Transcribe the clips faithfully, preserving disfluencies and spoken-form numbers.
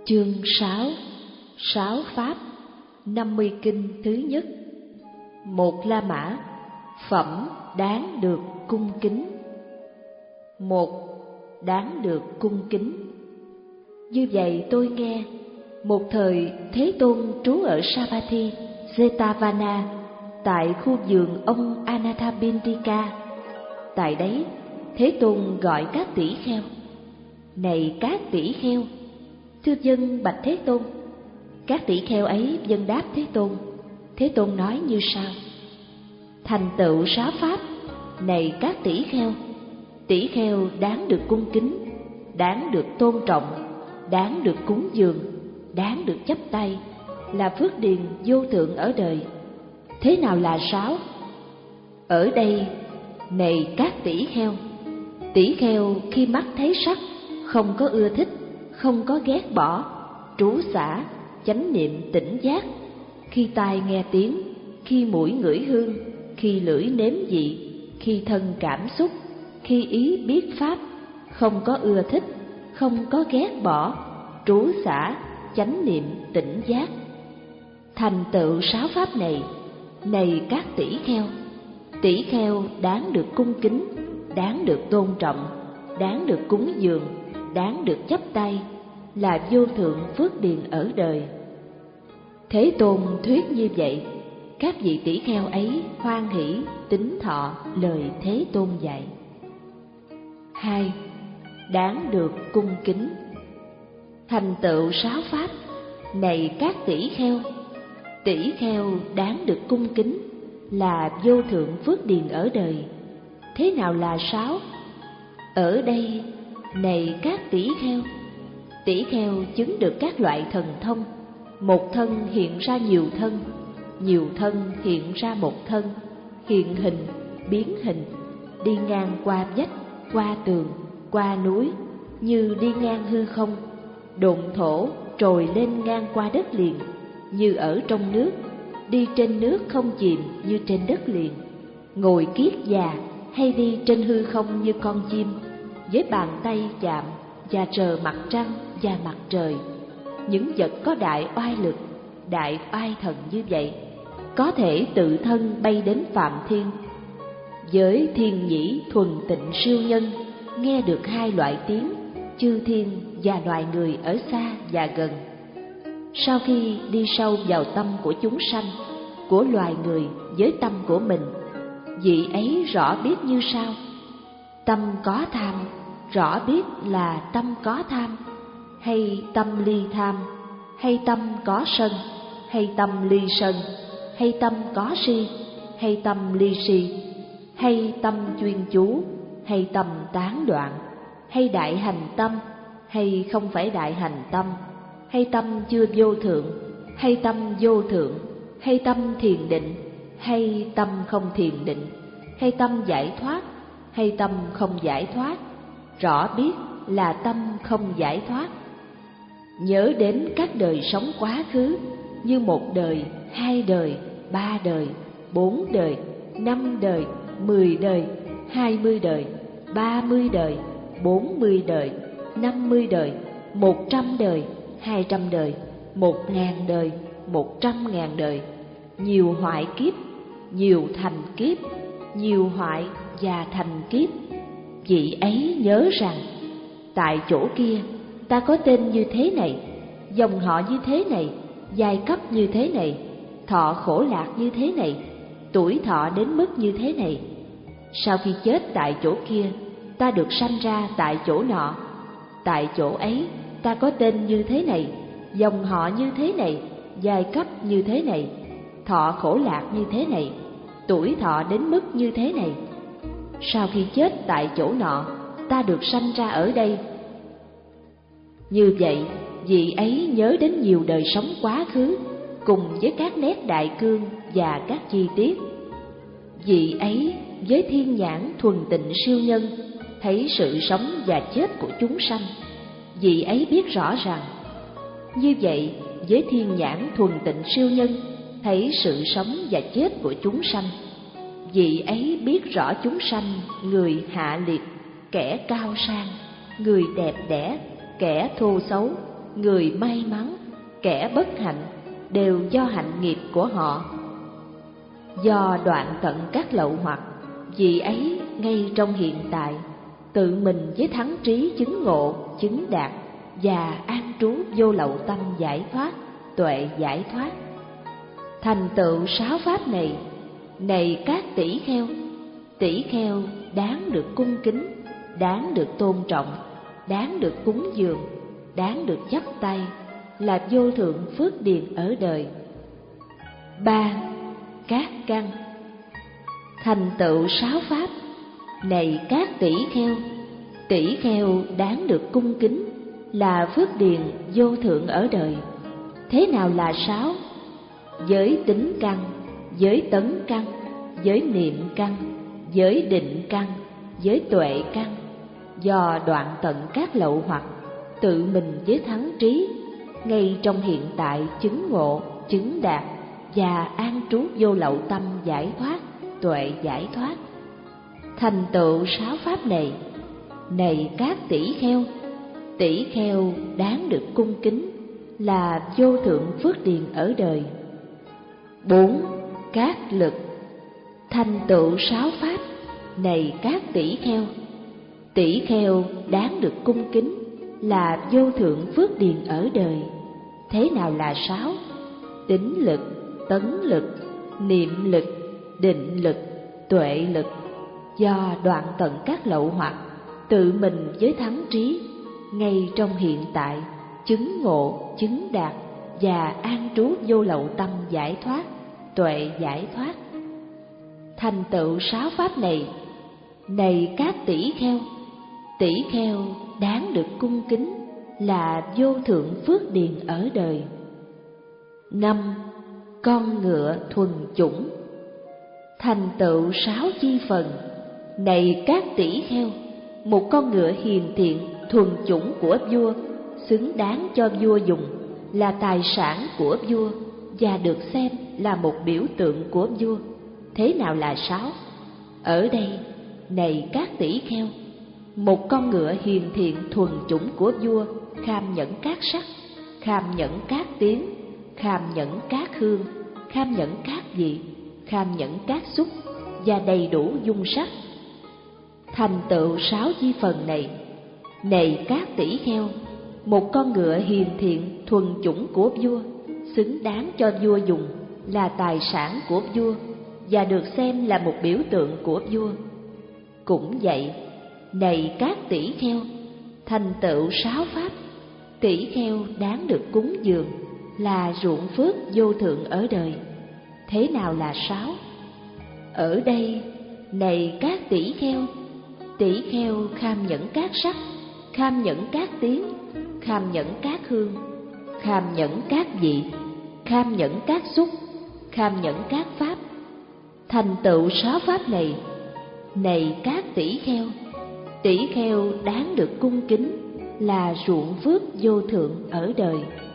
Chương sáu. Sáu Pháp, năm mươi kinh thứ nhất. Một La Mã, phẩm đáng được cung kính. Một, đáng được cung kính. Như vậy tôi nghe, một thời Thế Tôn trú ở Savatthi, Jetavana, tại khu vườn ông Anathapindika. Tại đấy, Thế Tôn gọi các tỷ kheo: này các tỷ kheo, thưa vâng bạch Thế Tôn. Các tỷ kheo ấy vâng đáp Thế Tôn. Thế Tôn nói như sau: thành tựu sáu pháp, này các tỷ kheo, tỷ kheo đáng được cung kính, đáng được tôn trọng, đáng được cúng dường, đáng được chắp tay, là phước điền vô thượng ở đời. Thế nào là sáu? Ở đây, này các tỷ kheo, tỷ kheo khi mắt thấy sắc, không có ưa thích, không có ghét bỏ, trú xả, chánh niệm tỉnh giác. Khi tai nghe tiếng, khi mũi ngửi hương, khi lưỡi nếm vị, khi thân cảm xúc, khi ý biết pháp, không có ưa thích, không có ghét bỏ, trú xả, chánh niệm tỉnh giác. Thành tựu sáu pháp này, này các tỷ kheo, tỷ kheo đáng được cung kính, đáng được tôn trọng, đáng được cúng dường, đáng được chắp tay, là vô thượng phước điền ở đời. Thế Tôn thuyết như vậy, các vị tỷ kheo ấy hoan hỷ tín thọ lời Thế Tôn dạy. Hai, đáng được cung kính. Thành tựu sáu pháp, này các tỷ kheo, tỷ kheo đáng được cung kính, là vô thượng phước điền ở đời. Thế nào là sáu? Ở đây, này các tỷ kheo, tỷ kheo chứng được các loại thần thông. Một thân hiện ra nhiều thân, nhiều thân hiện ra một thân, hiện hình, biến hình, đi ngang qua vách, qua tường, qua núi, như đi ngang hư không, độn thổ trồi lên ngang qua đất liền, như ở trong nước, đi trên nước không chìm như trên đất liền, ngồi kiết già hay đi trên hư không như con chim, với bàn tay chạm và trờ mặt trăng và mặt trời. Những vật có đại oai lực, đại oai thần như vậy, có thể tự thân bay đến Phạm Thiên. Với thiên nhĩ thuần tịnh siêu nhân, nghe được hai loại tiếng, chư thiên và loài người ở xa và gần. Sau khi đi sâu vào tâm của chúng sanh, của loài người với tâm của mình, vị ấy rõ biết như sau: tâm có tham, rõ biết là tâm có tham, hay tâm ly tham, hay tâm có sân, hay tâm ly sân, hay tâm có si, hay tâm ly si, hay tâm chuyên chú, hay tâm tán đoạn, hay đại hành tâm, hay không phải đại hành tâm, hay tâm chưa vô thượng, hay tâm vô thượng, hay tâm thiền định, hay tâm không thiền định, hay tâm giải thoát, hay tâm không giải thoát, rõ biết là tâm không giải thoát. Nhớ đến các đời sống quá khứ, như một đời, hai đời, ba đời, bốn đời, năm đời, mười đời, hai mươi đời, ba mươi đời, bốn mươi đời, năm mươi đời, một trăm đời, hai trăm đời, một ngàn đời, một trăm ngàn đời, nhiều hoại kiếp, nhiều thành kiếp, nhiều hoại và thành kiếp. Vị ấy nhớ rằng, tại chỗ kia ta có tên như thế này, dòng họ như thế này, giai cấp như thế này, thọ khổ lạc như thế này, tuổi thọ đến mức như thế này. Sau khi chết tại chỗ kia, ta được sanh ra tại chỗ nọ. Tại chỗ ấy ta có tên như thế này, dòng họ như thế này, giai cấp như thế này, thọ khổ lạc như thế này, tuổi thọ đến mức như thế này. Sau khi chết tại chỗ nọ, ta được sanh ra ở đây. Như vậy, vị ấy nhớ đến nhiều đời sống quá khứ, cùng với các nét đại cương và các chi tiết. Vị ấy với thiên nhãn thuần tịnh siêu nhân, thấy sự sống và chết của chúng sanh. Vị ấy biết rõ rằng, như vậy với thiên nhãn thuần tịnh siêu nhân, thấy sự sống và chết của chúng sanh. Vị ấy biết rõ chúng sanh, người hạ liệt, kẻ cao sang, người đẹp đẽ, kẻ thô xấu, người may mắn, kẻ bất hạnh đều do hạnh nghiệp của họ. Do đoạn tận các lậu hoặc, vị ấy ngay trong hiện tại tự mình với thắng trí chứng ngộ, chứng đạt và an trú vô lậu tâm giải thoát, tuệ giải thoát. Thành tựu sáu pháp này, này các tỷ kheo, tỷ kheo đáng được cung kính, đáng được tôn trọng, đáng được cúng dường, đáng được chắp tay, là vô thượng phước điền ở đời. Ba. Các căn. Thành tựu sáu pháp, này các tỷ kheo, tỷ kheo đáng được cung kính, là phước điền vô thượng ở đời. Thế nào là sáu? Giới tính căn, giới tấn căn, giới niệm căn, giới định căn, giới tuệ căn, do đoạn tận các lậu hoặc, tự mình với thắng trí, ngay trong hiện tại chứng ngộ, chứng đạt và an trú vô lậu tâm giải thoát, tuệ giải thoát. Thành tựu sáu pháp này, này các tỷ kheo, tỷ kheo đáng được cung kính, là vô thượng phước điền ở đời. Bốn. Các lực. Thành tựu sáu pháp, này các tỷ kheo, tỷ kheo đáng được cung kính, là vô thượng phước điền ở đời. Thế nào là sáu? Tín lực, tấn lực, niệm lực, định lực, tuệ lực, do đoạn tận các lậu hoặc, tự mình với thắng trí, ngay trong hiện tại chứng ngộ, chứng đạt và an trú vô lậu tâm giải thoát, tuệ giải thoát. Thành tựu sáu pháp này, này các tỷ kheo, tỷ kheo đáng được cung kính, là vô thượng phước điền ở đời. Năm. Con ngựa thuần chủng. Thành tựu sáu chi phần, này các tỷ kheo, một con ngựa hiền thiện thuần chủng của vua, xứng đáng cho vua dùng, là tài sản của vua và được xem là một biểu tượng của vua. Thế nào là sáu? Ở đây, này các tỷ kheo, một con ngựa hiền thiện thuần chủng của vua, kham nhẫn các sắc, kham nhẫn các tiếng, kham nhẫn các hương, kham nhẫn các vị, kham nhẫn các xúc và đầy đủ dung sắc. Thành tựu sáu chi phần này, này các tỷ kheo, một con ngựa hiền thiện thuần chủng của vua, xứng đáng cho vua dùng, là tài sản của vua và được xem là một biểu tượng của vua. Cũng vậy, này các tỷ kheo, thành tựu sáu pháp, tỷ kheo đáng được cúng dường, là ruộng phước vô thượng ở đời. Thế nào là sáu? Ở đây, này các tỷ kheo, tỷ kheo kham nhẫn các sắc, kham nhẫn các tiếng, kham nhẫn các hương, kham nhẫn các vị, kham nhẫn các xúc, kham nhẫn các pháp. Thành tựu sáu pháp này, này các tỷ kheo, tỷ kheo đáng được cung kính, là ruộng phước vô thượng ở đời.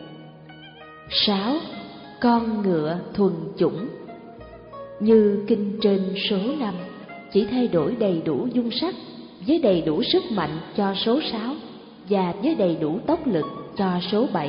Sáu. Con ngựa thuần chủng. Như kinh trên số năm, chỉ thay đổi đầy đủ dung sắc với đầy đủ sức mạnh cho số sáu và với đầy đủ tốc lực cho số bảy.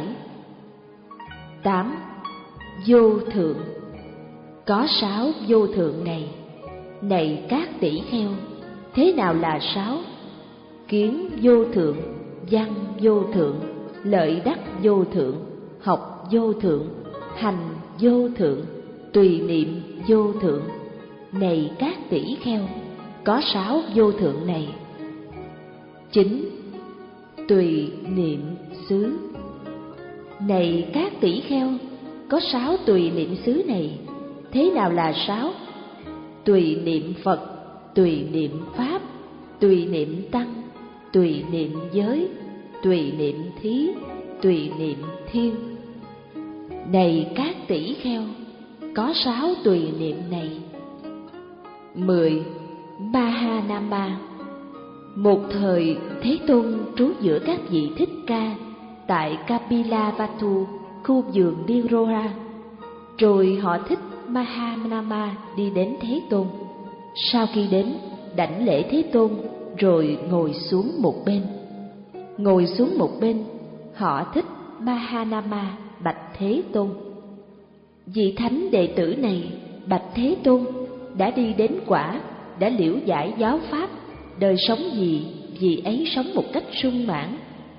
Tám. Vô thượng. Có sáu vô thượng này, này các tỷ kheo, thế nào là sáu? Kiến vô thượng, văn vô thượng, lợi đắc vô thượng, học vô thượng, hành vô thượng, tùy niệm vô thượng. Này các tỷ kheo, có sáu vô thượng này. Chín. Tùy niệm xứ. Này các tỷ kheo, có sáu tùy niệm xứ này. Thế nào là sáu? Tùy niệm Phật, tùy niệm Pháp, tùy niệm Tăng, tùy niệm giới, tùy niệm thí, tùy niệm thiên. Này các tỷ kheo, có sáu tùy niệm này. Mười. Mahanama. Một thời Thế Tôn trú giữa các vị Thích Ca tại Kapilavatthu, khu vườn Nirodha. Rồi họ thích Mahanama đi đến Thế Tôn. Sau khi đến, đảnh lễ Thế Tôn rồi ngồi xuống một bên. Ngồi xuống một bên, họ thích Mahanama bạch Thế Tôn: vị thánh đệ tử này bạch Thế Tôn, đã đi đến quả, đã liễu giải giáo pháp, đời sống gì vị ấy sống một cách sung mãn.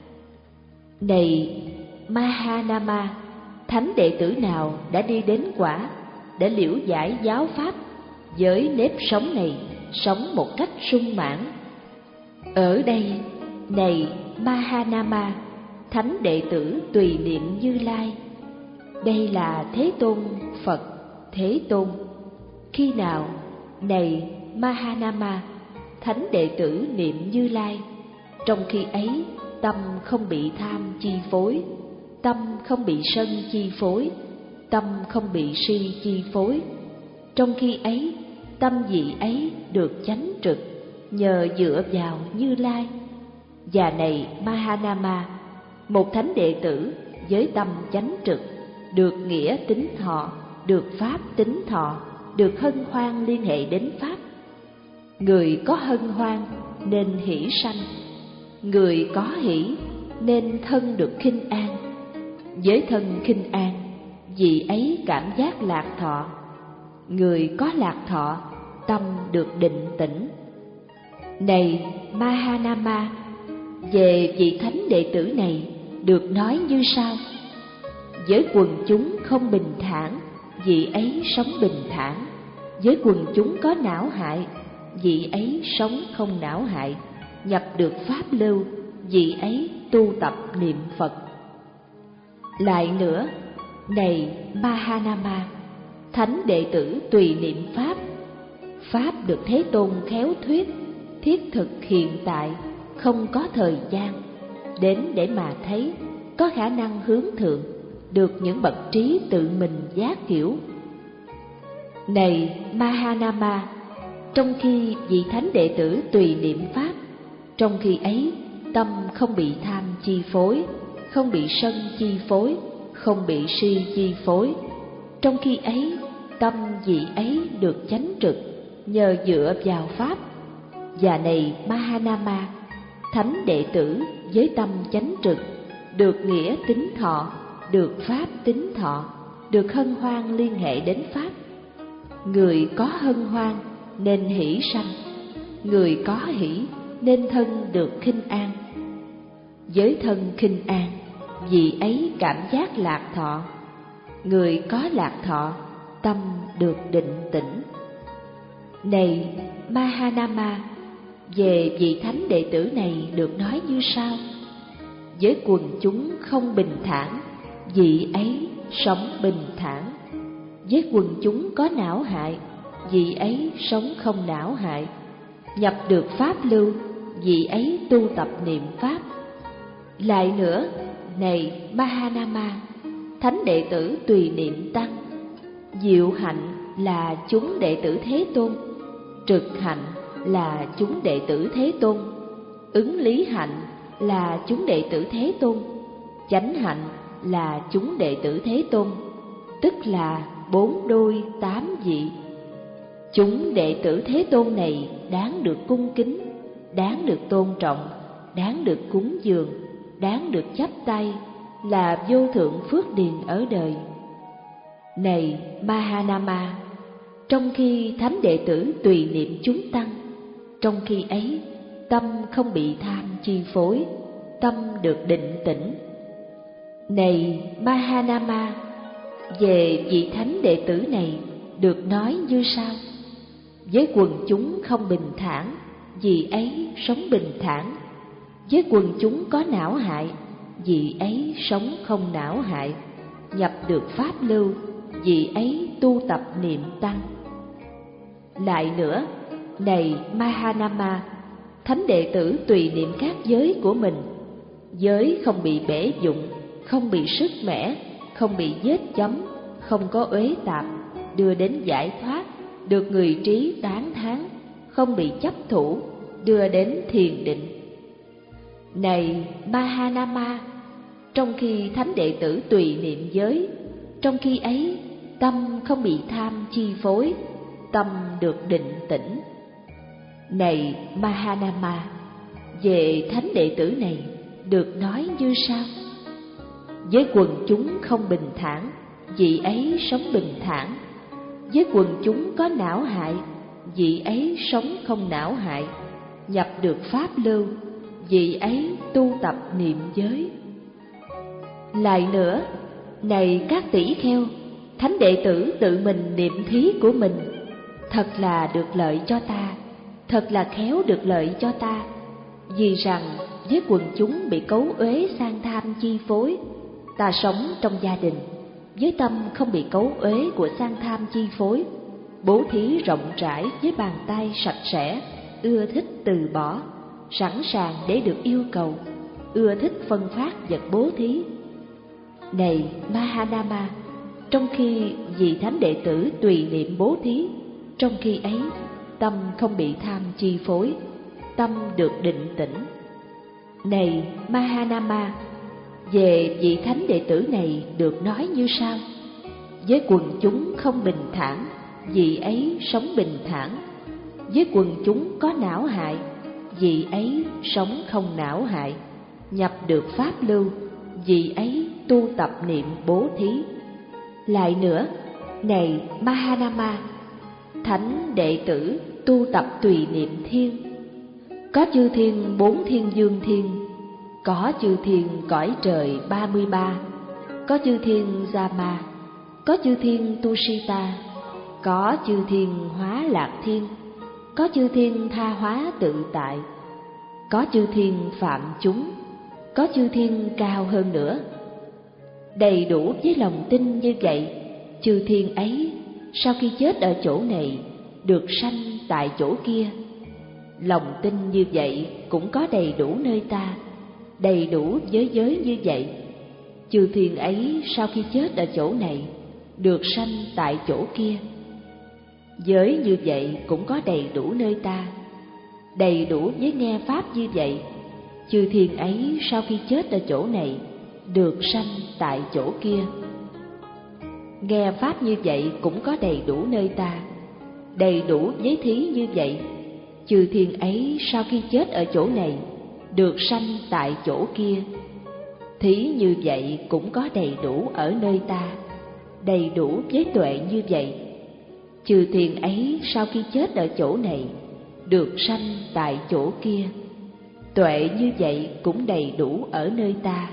Này Mahanama, thánh đệ tử nào đã đi đến quả, đã liễu giải giáo pháp, với nếp sống này sống một cách sung mãn. Ở đây, này Mahanama, thánh đệ tử tùy niệm Như Lai. Đây là Thế Tôn Phật Thế Tôn. Khi nào, này Mahanama, thánh đệ tử niệm Như Lai, trong khi ấy tâm không bị tham chi phối, tâm không bị sân chi phối, tâm không bị si chi phối. Trong khi ấy, tâm vị ấy được chánh trực, nhờ dựa vào Như Lai. Và này Mahanama, một thánh đệ tử với tâm chánh trực, được nghĩa tính thọ, được pháp tính thọ, được hân hoan liên hệ đến pháp. Người có hân hoan nên hỷ sanh, người có hỷ nên thân được khinh an. Với thân khinh an, vị ấy cảm giác lạc thọ. Người có lạc thọ, tâm được định tĩnh. Này Mahanama, về vị thánh đệ tử này được nói như sau: với quần chúng không bình thản, vị ấy sống bình thản. Với quần chúng có não hại, vị ấy sống không não hại. Nhập được pháp lưu, vị ấy tu tập niệm Phật. Lại nữa, này Mahanama, thánh đệ tử tùy niệm pháp. Pháp được Thế Tôn khéo thuyết, thiết thực hiện tại, không có thời gian, đến để mà thấy, có khả năng hướng thượng, được những bậc trí tự mình giác hiểu. Này Mahanama, trong khi vị thánh đệ tử tùy niệm pháp, trong khi ấy tâm không bị tham chi phối, không bị sân chi phối, không bị si chi phối. Trong khi ấy, tâm vị ấy được chánh trực, nhờ dựa vào pháp. Và này Mahanama, thánh đệ tử với tâm chánh trực, được nghĩa tính thọ, được pháp tính thọ, được hân hoan liên hệ đến pháp. Người có hân hoan nên hỷ sanh, người có hỷ nên thân được khinh an. Với thân khinh an, vị ấy cảm giác lạc thọ. Người có lạc thọ, tâm được định tĩnh. Này Mahanama, về vị thánh đệ tử này được nói như sau: với quần chúng không bình thản, vị ấy sống bình thản. Với quần chúng có não hại, vị ấy sống không não hại. Nhập được pháp lưu, vị ấy tu tập niệm pháp. Lại nữa, này Mahanama, thánh đệ tử tùy niệm tăng. Diệu hạnh là chúng đệ tử Thế Tôn, trực hạnh là chúng đệ tử Thế Tôn, ứng lý hạnh là chúng đệ tử Thế Tôn, chánh hạnh là chúng đệ tử Thế Tôn, tức là bốn đôi tám vị. Chúng đệ tử Thế Tôn này đáng được cung kính, đáng được tôn trọng, đáng được cúng dường, đáng được chắp tay, là vô thượng phước điền ở đời. Này Mahanama, trong khi thánh đệ tử tùy niệm chúng tăng, trong khi ấy tâm không bị tham chi phối, tâm được định tĩnh. Này Mahanama, về vị thánh đệ tử này được nói như sau: với quần chúng không bình thản, vị ấy sống bình thản. Với quần chúng có não hại, vị ấy sống không não hại. Nhập được pháp lưu, vị ấy tu tập niệm tăng. Lại nữa, này Mahanama, thánh đệ tử tùy niệm các giới của mình. Giới không bị bể dụng, không bị sứt mẻ, không bị vết chấm, không có uế tạp, đưa đến giải thoát, được người trí tán thán, không bị chấp thủ, đưa đến thiền định. Này Mahanama, trong khi thánh đệ tử tùy niệm giới, trong khi ấy tâm không bị tham chi phối, tâm được định tĩnh. Này Mahanama, về thánh đệ tử này được nói như sau: Với quần chúng không bình thản, vị ấy sống bình thản. Với quần chúng có não hại, vị ấy sống không não hại. Nhập được pháp lưu, vị ấy tu tập niệm giới. Lại nữa, này các tỷ kheo, thánh đệ tử tự mình niệm thí của mình, thật là được lợi cho ta, thật là khéo được lợi cho ta. Vì rằng với quần chúng bị cấu uế sang tham chi phối, ta sống trong gia đình với tâm không bị cấu uế của sang tham chi phối, bố thí rộng rãi với bàn tay sạch sẽ, ưa thích từ bỏ, sẵn sàng để được yêu cầu, ưa thích phân phát vật bố thí. Này Mahanama, trong khi vị thánh đệ tử tùy niệm bố thí, trong khi ấy tâm không bị tham chi phối, tâm được định tĩnh. Này Mahanama, về vị thánh đệ tử này được nói như sau: với quần chúng không bình thản, vị ấy sống bình thản. Với quần chúng có não hại, vị ấy sống không não hại. Nhập được pháp lưu, vị ấy tu tập niệm bố thí. Lại nữa, này Mahanama, thánh đệ tử tu tập tùy niệm thiên. Có chư thiên bốn thiên dương thiên, có chư thiên cõi trời ba mươi ba, có chư thiên Dama, có chư thiên Tusita, có chư thiên hóa lạc thiên, có chư thiên tha hóa tự tại, có chư thiên phạm chúng, có chư thiên cao hơn nữa. Đầy đủ với lòng tin như vậy, chư thiên ấy sau khi chết ở chỗ này được sanh tại chỗ kia. Lòng tin như vậy cũng có đầy đủ nơi ta, đầy đủ giới giới như vậy. Chư thiên ấy sau khi chết ở chỗ này được sanh tại chỗ kia. Giới như vậy cũng có đầy đủ nơi ta, đầy đủ với nghe pháp như vậy. Chư thiên ấy sau khi chết ở chỗ này được sanh tại chỗ kia. Nghe pháp như vậy cũng có đầy đủ nơi ta, đầy đủ với thí như vậy. Chư thiên ấy sau khi chết ở chỗ này được sanh tại chỗ kia. Thí như vậy cũng có đầy đủ ở nơi ta, đầy đủ với tuệ như vậy. Chư thiên ấy sau khi chết ở chỗ này được sanh tại chỗ kia. Tuệ như vậy cũng đầy đủ ở nơi ta.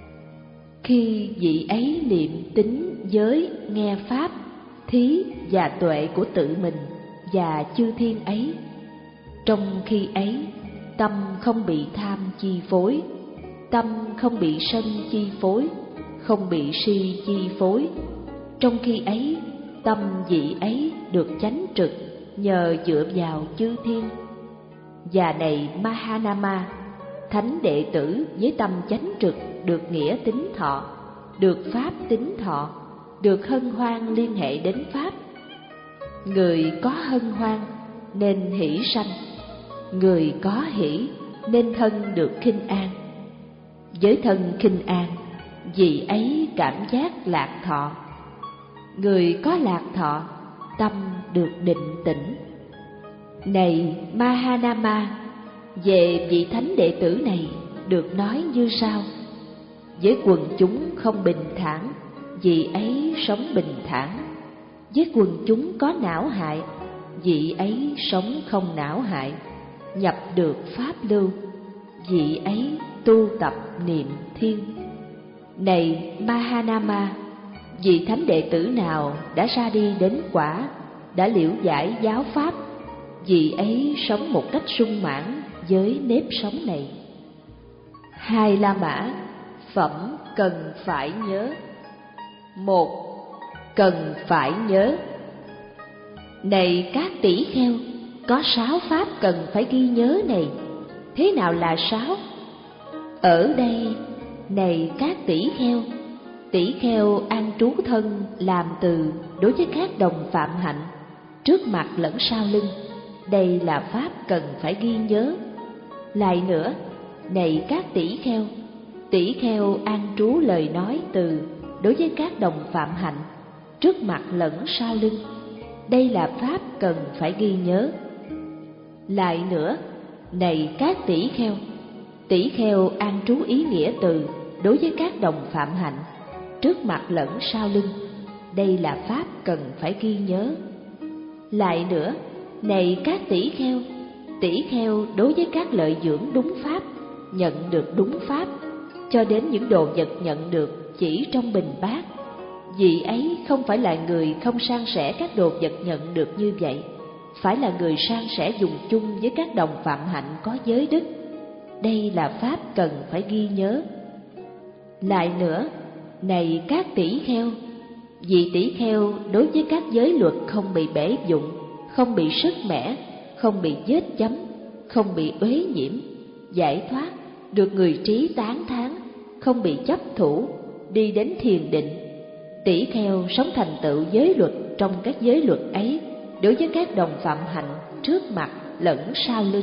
Khi vị ấy niệm tính giới nghe pháp, thí và tuệ của tự mình và chư thiên ấy, trong khi ấy tâm không bị tham chi phối, tâm không bị sân chi phối, không bị si chi phối. Trong khi ấy tâm vị ấy được chánh trực nhờ dựa vào chư thiên. Và này Mahanama, thánh đệ tử với tâm chánh trực được nghĩa tính thọ, được pháp tính thọ, được hân hoan liên hệ đến pháp. Người có hân hoan nên hỷ sanh, người có hỷ nên thân được khinh an. Với thân khinh an, vị ấy cảm giác lạc thọ. Người có lạc thọ, tâm được định tĩnh. Này Mahanama, về vị thánh đệ tử này được nói như sau: với quần chúng không bình thản, vị ấy sống bình thản. Với quần chúng có não hại, vị ấy sống không não hại. Nhập được pháp lưu, vị ấy tu tập niệm thiên. Này Mahanama, vị thánh đệ tử nào đã ra đi đến quả, đã liễu giải giáo pháp, vị ấy sống một cách sung mãn với nếp sống này. Hai La Mã phẩm cần phải nhớ. Một, cần phải nhớ. Này các tỷ kheo, có sáu pháp cần phải ghi nhớ này. Thế nào là sáu? Ở đây, này các tỷ kheo, tỷ kheo an trú thân làm từ đối với các đồng phạm hạnh, trước mặt lẫn sau lưng. Đây là pháp cần phải ghi nhớ. Lại nữa, này các tỷ kheo, tỷ kheo an trú lời nói từ đối với các đồng phạm hạnh, trước mặt lẫn sau lưng. Đây là pháp cần phải ghi nhớ. Lại nữa, này các tỷ kheo, tỷ kheo an trú ý nghĩa từ đối với các đồng phạm hạnh, trước mặt lẫn sau lưng. Đây là pháp cần phải ghi nhớ. Lại nữa, này các tỷ kheo, tỷ kheo đối với các lợi dưỡng đúng pháp, nhận được đúng pháp, cho đến những đồ vật nhận được chỉ trong bình bát, vị ấy không phải là người không san sẻ các đồ vật nhận được như vậy, phải là người san sẻ dùng chung với các đồng phạm hạnh có giới đức. Đây là pháp cần phải ghi nhớ. Lại nữa, này các tỷ kheo, vị tỷ kheo đối với các giới luật không bị bể dụng, không bị sứt mẻ, không bị vết chấm, không bị uế nhiễm, giải thoát, được người trí tán thán, không bị chấp thủ, đi đến thiền định. Tỷ kheo sống thành tựu giới luật trong các giới luật ấy đối với các đồng phạm hạnh trước mặt lẫn sau lưng.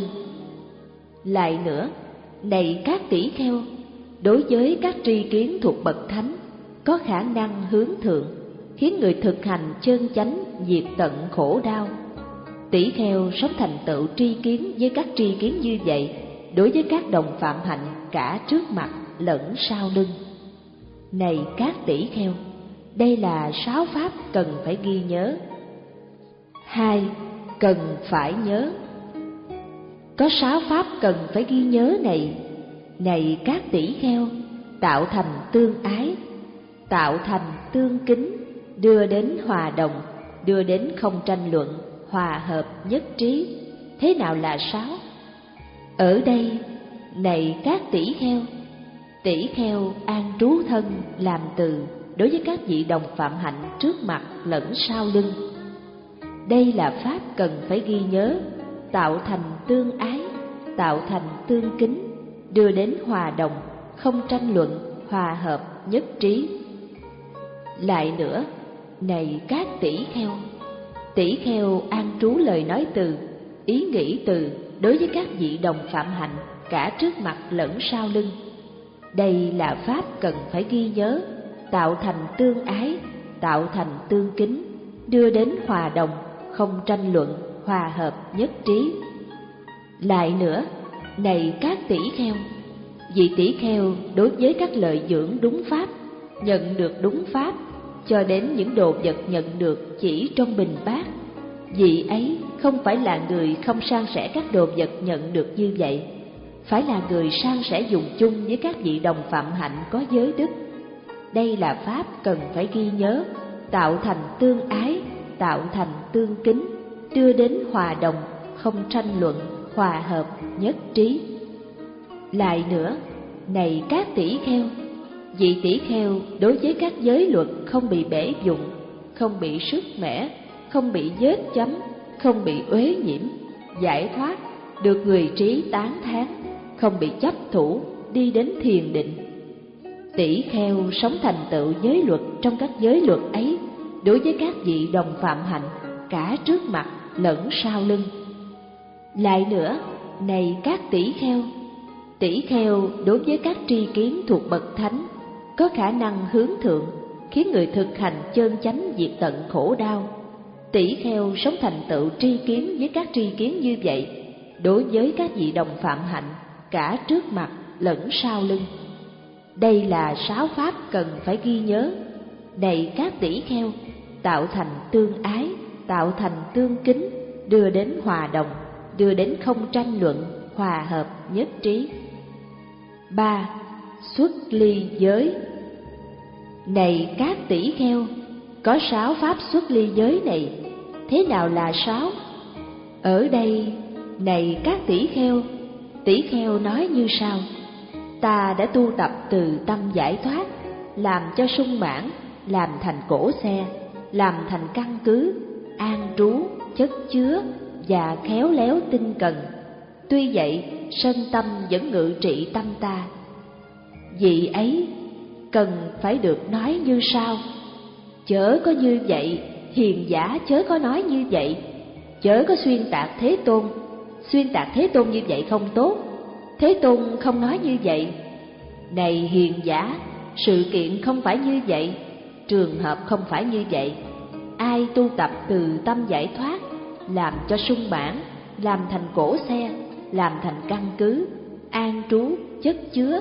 Lại nữa, này các tỷ kheo, đối với các tri kiến thuộc bậc thánh có khả năng hướng thượng, khiến người thực hành chân chánh diệt tận khổ đau. Tỷ kheo sống thành tựu tri kiến với các tri kiến như vậy đối với các đồng phạm hạnh cả trước mặt lẫn sau lưng. Này các tỷ kheo, đây là sáu pháp cần phải ghi nhớ. Hai, cần phải nhớ. Có sáu pháp cần phải ghi nhớ này. Này các tỷ kheo, tạo thành tương ái, tạo thành tương kính, đưa đến hòa đồng, đưa đến không tranh luận, hòa hợp nhất trí. Thế nào là sáu? Ở đây, này các tỷ kheo, tỷ kheo an trú thân làm từ đối với các vị đồng phạm hạnh trước mặt lẫn sau lưng. Đây là pháp cần phải ghi nhớ, tạo thành tương ái, tạo thành tương kính, đưa đến hòa đồng, không tranh luận, hòa hợp nhất trí. Lại nữa, này các tỷ kheo, tỷ kheo an trú lời nói từ, ý nghĩ từ đối với các vị đồng phạm hạnh cả trước mặt lẫn sau lưng. Đây là pháp cần phải ghi nhớ, tạo thành tương ái, tạo thành tương kính, đưa đến hòa đồng, không tranh luận, hòa hợp nhất trí. Lại nữa, này các tỷ kheo, vị tỷ kheo đối với các lợi dưỡng đúng pháp, nhận được đúng pháp, cho đến những đồ vật nhận được chỉ trong bình bát, vị ấy không phải là người không san sẻ các đồ vật nhận được như vậy, phải là người san sẻ dùng chung với các vị đồng phạm hạnh có giới đức. Đây là pháp cần phải ghi nhớ, tạo thành tương ái, tạo thành tương kính, đưa đến hòa đồng, không tranh luận, hòa hợp nhất trí. Lại nữa, này các tỷ kheo, vị tỷ kheo đối với các giới luật không bị bể dụng, không bị sứt mẻ, không bị vết chấm, không bị uế nhiễm, giải thoát, được người trí tán thán, không bị chấp thủ, đi đến thiền định. Tỷ kheo sống thành tựu giới luật trong các giới luật ấy đối với các vị đồng phạm hạnh cả trước mặt lẫn sau lưng. Lại nữa, này các tỷ kheo, tỷ kheo đối với các tri kiến thuộc bậc thánh có khả năng hướng thượng, khiến người thực hành chân chánh diệt tận khổ đau. Tỷ kheo sống thành tựu tri kiến với các tri kiến như vậy đối với các vị đồng phạm hạnh cả trước mặt lẫn sau lưng. Đây là sáu pháp cần phải ghi nhớ. Này các tỷ kheo, tạo thành tương ái, tạo thành tương kính, đưa đến hòa đồng, đưa đến không tranh luận, hòa hợp nhất trí. Ba, xuất ly giới. Này các tỷ kheo, có sáu pháp xuất ly giới này. Thế nào là sáu? Ở đây, này các tỷ kheo, tỷ kheo nói như sau: ta đã tu tập từ tâm giải thoát, làm cho sung mãn, làm thành cổ xe, làm thành căn cứ, an trú, chất chứa và khéo léo tinh cần. Tuy vậy, sân tâm vẫn ngự trị tâm ta. Vì ấy, cần phải được nói như sau: chớ có như vậy, hiền giả chớ có nói như vậy, chớ có xuyên tạc Thế Tôn. Xuyên tạc Thế Tôn như vậy không tốt, Thế Tôn không nói như vậy. Này hiền giả, sự kiện không phải như vậy, trường hợp không phải như vậy. Ai tu tập từ tâm giải thoát, làm cho sung mãn, làm thành cổ xe, làm thành căn cứ, an trú, chất chứa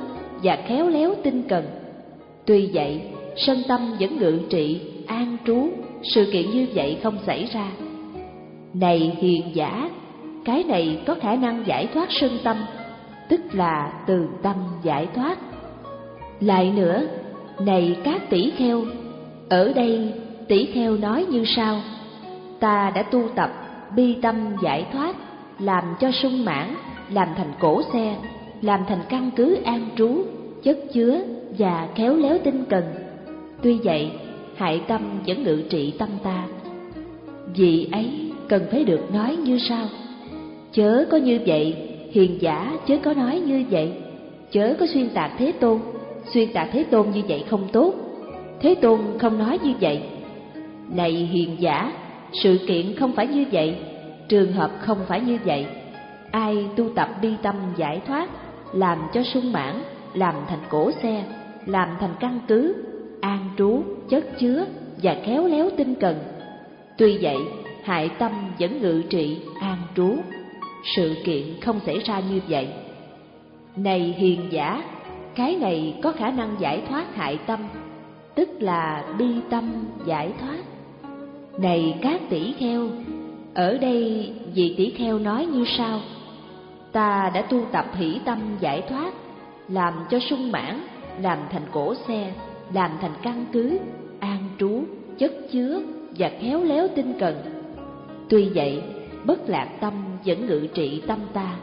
và khéo léo tinh cần. Tuy vậy, sân tâm vẫn ngự trị, an trú, sự kiện như vậy không xảy ra. Này hiền giả, cái này có khả năng giải thoát sân tâm, tức là từ tâm giải thoát. Lại nữa, này các tỷ kheo, ở đây tỷ kheo nói như sau: ta đã tu tập bi tâm giải thoát, làm cho sung mãn, làm thành cổ xe, làm thành căn cứ an trú, chất chứa và khéo léo tinh cần. Tuy vậy, hại tâm vẫn ngự trị tâm ta. Vị ấy cần phải được nói như sau: chớ có như vậy, hiền giả chớ có nói như vậy. Chớ có xuyên tạc Thế Tôn, xuyên tạc Thế Tôn như vậy không tốt. Thế Tôn không nói như vậy. Này hiền giả, sự kiện không phải như vậy, trường hợp không phải như vậy. Ai tu tập bi tâm giải thoát, làm cho sung mãn, làm thành cổ xe, làm thành căn cứ, an trú, chất chứa và khéo léo tinh cần. Tuy vậy, hại tâm vẫn ngự trị, an trú, sự kiện không xảy ra như vậy. Này hiền giả, cái này có khả năng giải thoát hại tâm, tức là bi tâm giải thoát. Này các tỷ kheo, ở đây vị tỷ kheo nói như sau: ta đã tu tập hỷ tâm giải thoát, làm cho sung mãn, làm thành cổ xe, làm thành căn cứ, an trú, chất chứa và khéo léo tinh cần. Tuy vậy, bất lạc tâm vẫn ngự trị tâm ta.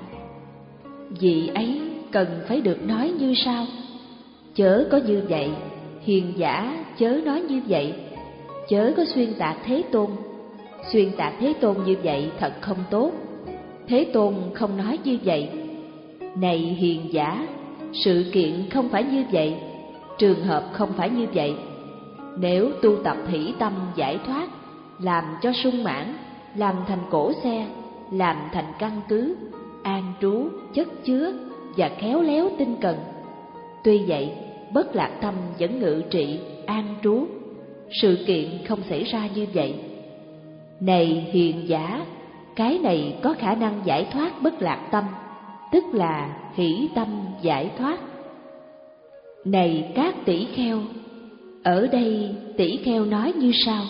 Vị ấy cần phải được nói như sau: chớ có như vậy, hiền giả chớ nói như vậy. Chớ có xuyên tạc Thế Tôn, xuyên tạc Thế Tôn như vậy thật không tốt. Thế Tôn không nói như vậy. Này hiền giả, sự kiện không phải như vậy, trường hợp không phải như vậy. Nếu tu tập hỷ tâm giải thoát, làm cho sung mãn, làm thành cổ xe, làm thành căn cứ, an trú, chất chứa và khéo léo tinh cần. Tuy vậy, bất lạc tâm vẫn ngự trị, an trú, sự kiện không xảy ra như vậy. Này hiền giả, cái này có khả năng giải thoát bất lạc tâm, tức là hỷ tâm giải thoát. Này các tỷ kheo, ở đây tỷ kheo nói như sau: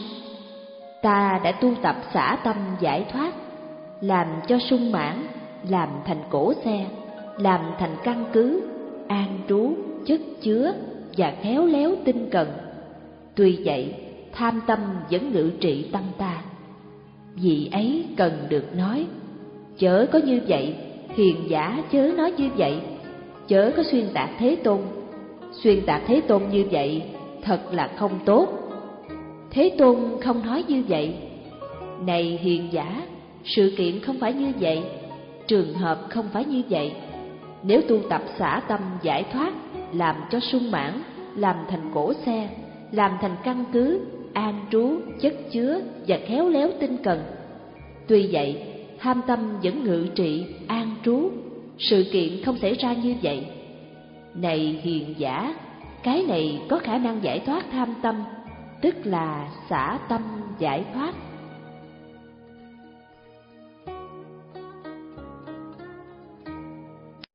ta đã tu tập xả tâm giải thoát, làm cho sung mãn, làm thành cổ xe, làm thành căn cứ, an trú, chất chứa và khéo léo tinh cần. Tuy vậy, tham tâm vẫn ngự trị tâm ta. Vị ấy cần được nói: chớ có như vậy, hiền giả chớ nói như vậy. Chớ có xuyên tạc Thế Tôn, xuyên tạc Thế Tôn như vậy thật là không tốt. Thế Tôn không nói như vậy. Này hiền giả, sự kiện không phải như vậy, trường hợp không phải như vậy. Nếu tu tập xả tâm giải thoát, làm cho sung mãn, làm thành cổ xe, làm thành căn cứ, an trú, chất chứa và khéo léo tinh cần. Tuy vậy, tham tâm vẫn ngự trị, an trú, sự kiện không xảy ra như vậy. Này hiền giả, cái này có khả năng giải thoát tham tâm, tức là xả tâm giải thoát.